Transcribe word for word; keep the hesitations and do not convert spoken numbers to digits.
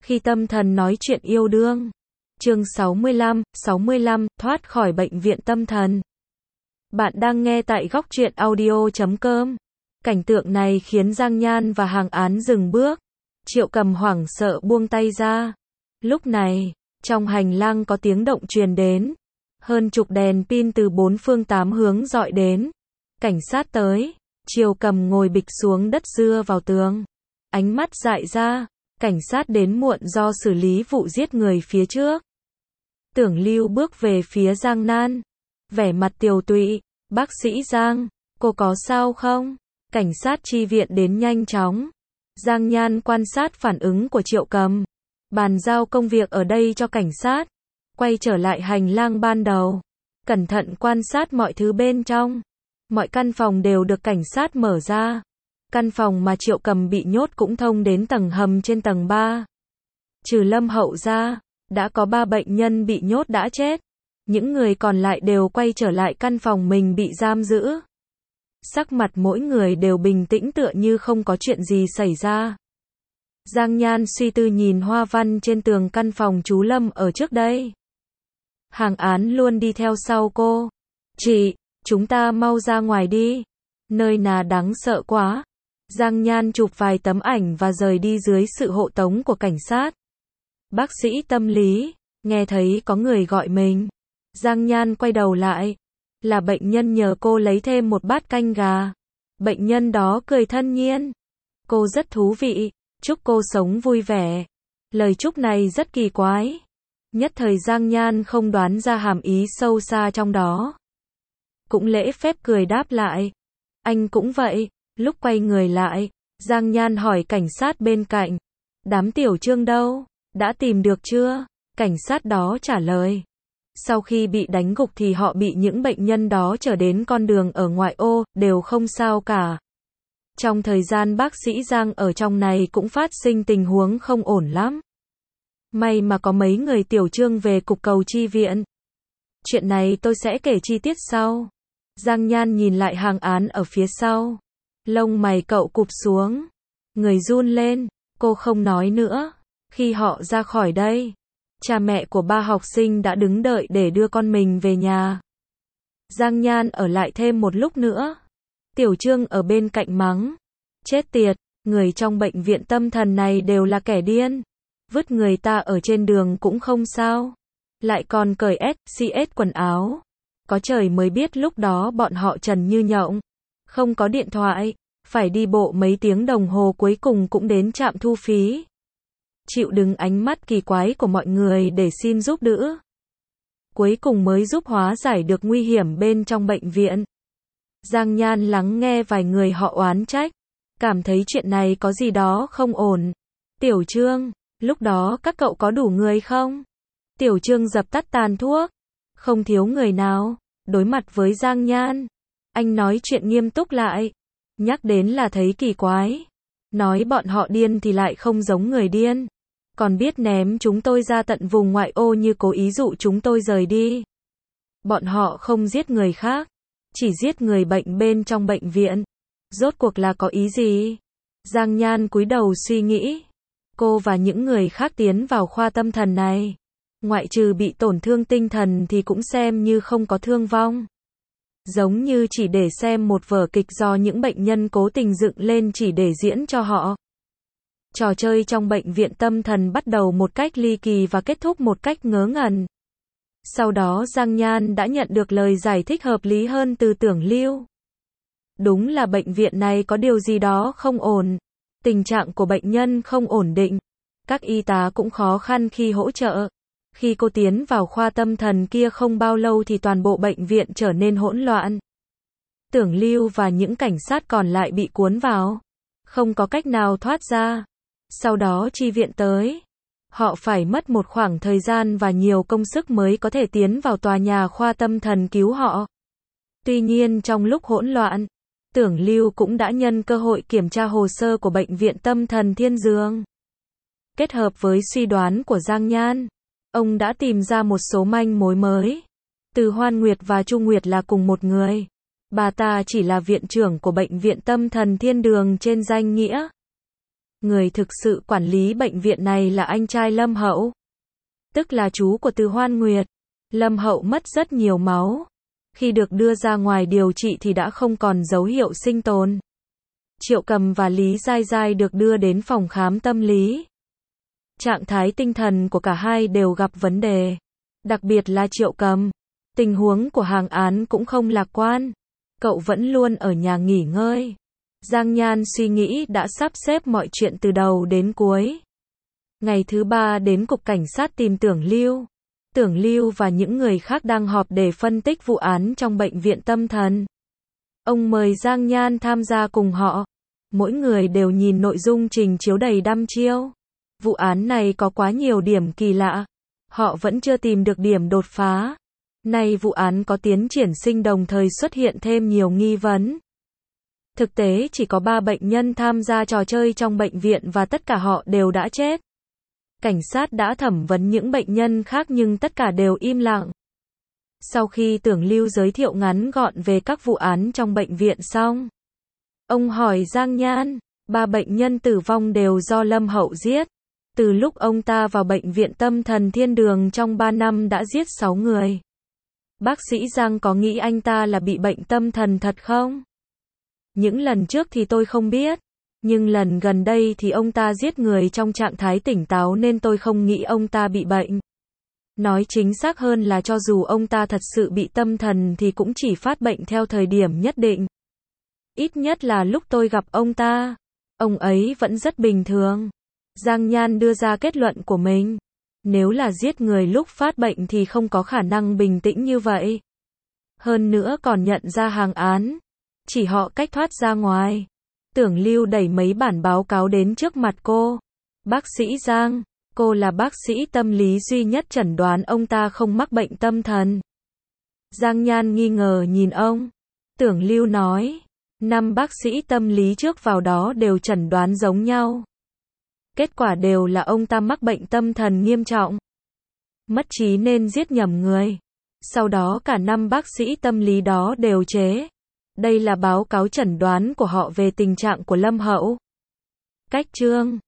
Khi tâm thần nói chuyện yêu đương. Chương sáu mươi lăm, sáu mươi lăm, thoát khỏi bệnh viện tâm thần. Bạn đang nghe tại góc truyện audio chấm com. Cảnh tượng này khiến Giang Nhan và Hàng Án dừng bước. Triệu Cầm hoảng sợ buông tay ra. Lúc này, trong hành lang có tiếng động truyền đến. Hơn chục đèn pin từ bốn phương tám hướng dọi đến. Cảnh sát tới. Triệu Cầm ngồi bịch xuống đất dưa vào tường. Ánh mắt dại ra. Cảnh sát đến muộn do xử lý vụ giết người phía trước. Tưởng Lưu bước về phía Giang Nan. Vẻ mặt tiều tụy. Bác sĩ Giang, cô có sao không? Cảnh sát chi viện đến nhanh chóng. Giang Nhan quan sát phản ứng của Triệu Cầm. Bàn giao công việc ở đây cho cảnh sát. Quay trở lại hành lang ban đầu. Cẩn thận quan sát mọi thứ bên trong. Mọi căn phòng đều được cảnh sát mở ra. Căn phòng mà Triệu Cầm bị nhốt cũng thông đến tầng hầm trên tầng ba. Trừ Lâm Hậu ra, đã có ba bệnh nhân bị nhốt đã chết. Những người còn lại đều quay trở lại căn phòng mình bị giam giữ. Sắc mặt mỗi người đều bình tĩnh tựa như không có chuyện gì xảy ra. Giang Nhan suy tư nhìn hoa văn trên tường căn phòng chú Lâm ở trước đây. Hàng Án luôn đi theo sau cô. Chị, chúng ta mau ra ngoài đi. Nơi nào đáng sợ quá. Giang Nhan chụp vài tấm ảnh và rời đi dưới sự hộ tống của cảnh sát. Bác sĩ tâm lý, nghe thấy có người gọi mình. Giang Nhan quay đầu lại. Là bệnh nhân nhờ cô lấy thêm một bát canh gà. Bệnh nhân đó cười thân nhiên. Cô rất thú vị, chúc cô sống vui vẻ. Lời chúc này rất kỳ quái. Nhất thời Giang Nhan không đoán ra hàm ý sâu xa trong đó. Cũng lễ phép cười đáp lại. Anh cũng vậy. Lúc quay người lại, Giang Nhan hỏi cảnh sát bên cạnh. Đám Tiểu Trương đâu? Đã tìm được chưa? Cảnh sát đó trả lời. Sau khi bị đánh gục thì họ bị những bệnh nhân đó trở đến con đường ở ngoại ô, đều không sao cả. Trong thời gian bác sĩ Giang ở trong này cũng phát sinh tình huống không ổn lắm. May mà có mấy người Tiểu Trương về cục cầu chi viện. Chuyện này tôi sẽ kể chi tiết sau. Giang Nhan nhìn lại Hàng Án ở phía sau. Lông mày cậu cụp xuống. Người run lên. Cô không nói nữa. Khi họ ra khỏi đây, cha mẹ của ba học sinh đã đứng đợi để đưa con mình về nhà. Giang Nhan ở lại thêm một lúc nữa. Tiểu Trương ở bên cạnh mắng. Chết tiệt, người trong bệnh viện tâm thần này đều là kẻ điên. Vứt người ta ở trên đường cũng không sao. Lại còn cởi ét xê ét quần áo. Có trời mới biết lúc đó bọn họ trần như nhộng. Không có điện thoại. Phải đi bộ mấy tiếng đồng hồ cuối cùng cũng đến trạm thu phí. Chịu đựng ánh mắt kỳ quái của mọi người để xin giúp đỡ. Cuối cùng mới giúp hóa giải được nguy hiểm bên trong bệnh viện. Giang Nhan lắng nghe vài người họ oán trách. Cảm thấy chuyện này có gì đó không ổn. Tiểu Trương, lúc đó các cậu có đủ người không? Tiểu Trương dập tắt tàn thuốc. Không thiếu người nào. Đối mặt với Giang Nhan, anh nói chuyện nghiêm túc lại. Nhắc đến là thấy kỳ quái. Nói bọn họ điên thì lại không giống người điên. Còn biết ném chúng tôi ra tận vùng ngoại ô như cố ý dụ chúng tôi rời đi. Bọn họ không giết người khác. Chỉ giết người bệnh bên trong bệnh viện. Rốt cuộc là có ý gì? Giang Nhan cúi đầu suy nghĩ. Cô và những người khác tiến vào khoa tâm thần này. Ngoại trừ bị tổn thương tinh thần thì cũng xem như không có thương vong. Giống như chỉ để xem một vở kịch do những bệnh nhân cố tình dựng lên chỉ để diễn cho họ. Trò chơi trong bệnh viện tâm thần bắt đầu một cách ly kỳ và kết thúc một cách ngớ ngẩn. Sau đó Giang Nhan đã nhận được lời giải thích hợp lý hơn từ Tưởng Lưu. Đúng là bệnh viện này có điều gì đó không ổn. Tình trạng của bệnh nhân không ổn định. Các y tá cũng khó khăn khi hỗ trợ. Khi cô tiến vào khoa tâm thần kia không bao lâu thì toàn bộ bệnh viện trở nên hỗn loạn. Tưởng Lưu và những cảnh sát còn lại bị cuốn vào. Không có cách nào thoát ra. Sau đó chi viện tới. Họ phải mất một khoảng thời gian và nhiều công sức mới có thể tiến vào tòa nhà khoa tâm thần cứu họ. Tuy nhiên trong lúc hỗn loạn, Tưởng Lưu cũng đã nhân cơ hội kiểm tra hồ sơ của bệnh viện tâm thần Thiên Dương. Kết hợp với suy đoán của Giang Nhan, ông đã tìm ra một số manh mối mới. Từ Hoan Nguyệt và Chu Nguyệt là cùng một người. Bà ta chỉ là viện trưởng của bệnh viện tâm thần Thiên Đường trên danh nghĩa. người thực sự quản lý bệnh viện này là anh trai Lâm Hậu, tức là chú của Từ Hoan Nguyệt. Lâm Hậu mất rất nhiều máu. Khi được đưa ra ngoài điều trị thì đã không còn dấu hiệu sinh tồn. Triệu Cầm và Lý Giai Giai được đưa đến phòng khám tâm lý. Trạng thái tinh thần của cả hai đều gặp vấn đề. Đặc biệt là Triệu Cầm. Tình huống của Hàng Án cũng không lạc quan. Cậu vẫn luôn ở nhà nghỉ ngơi. Giang Nhan suy nghĩ đã sắp xếp mọi chuyện từ đầu đến cuối. Ngày thứ ba đến cục cảnh sát tìm Tưởng Lưu. Tưởng Lưu và những người khác đang họp để phân tích vụ án trong bệnh viện tâm thần. Ông mời Giang Nhan tham gia cùng họ. Mỗi người đều nhìn nội dung trình chiếu đầy đăm chiêu. Vụ án này có quá nhiều điểm kỳ lạ. Họ vẫn chưa tìm được điểm đột phá. Nay vụ án có tiến triển sinh đồng thời xuất hiện thêm nhiều nghi vấn. Thực tế chỉ có ba bệnh nhân tham gia trò chơi trong bệnh viện và tất cả họ đều đã chết. Cảnh sát đã thẩm vấn những bệnh nhân khác nhưng tất cả đều im lặng. Sau khi Tưởng Lưu giới thiệu ngắn gọn về các vụ án trong bệnh viện xong, ông hỏi Giang Nhan, ba bệnh nhân tử vong đều do Lâm Hậu giết. Từ lúc ông ta vào bệnh viện tâm thần Thiên Đường trong ba năm đã giết sáu người. Bác sĩ Giang có nghĩ anh ta là bị bệnh tâm thần thật không? Những lần trước thì tôi không biết. Nhưng lần gần đây thì ông ta giết người trong trạng thái tỉnh táo nên tôi không nghĩ ông ta bị bệnh. Nói chính xác hơn là cho dù ông ta thật sự bị tâm thần thì cũng chỉ phát bệnh theo thời điểm nhất định. Ít nhất là lúc tôi gặp ông ta, ông ấy vẫn rất bình thường. Giang Nhan đưa ra kết luận của mình. Nếu là giết người lúc phát bệnh thì không có khả năng bình tĩnh như vậy. Hơn nữa còn nhận ra Hàng Án. Chỉ họ cách thoát ra ngoài. Tưởng Lưu đẩy mấy bản báo cáo đến trước mặt cô. Bác sĩ Giang, cô là bác sĩ tâm lý duy nhất chẩn đoán ông ta không mắc bệnh tâm thần. Giang Nhan nghi ngờ nhìn ông. Tưởng Lưu nói, năm bác sĩ tâm lý trước vào đó đều chẩn đoán giống nhau. Kết quả đều là ông ta mắc bệnh tâm thần nghiêm trọng. Mất trí nên giết nhầm người. Sau đó cả năm bác sĩ tâm lý đó đều chế. Đây là báo cáo chẩn đoán của họ về tình trạng của Lâm Hậu. Cách chương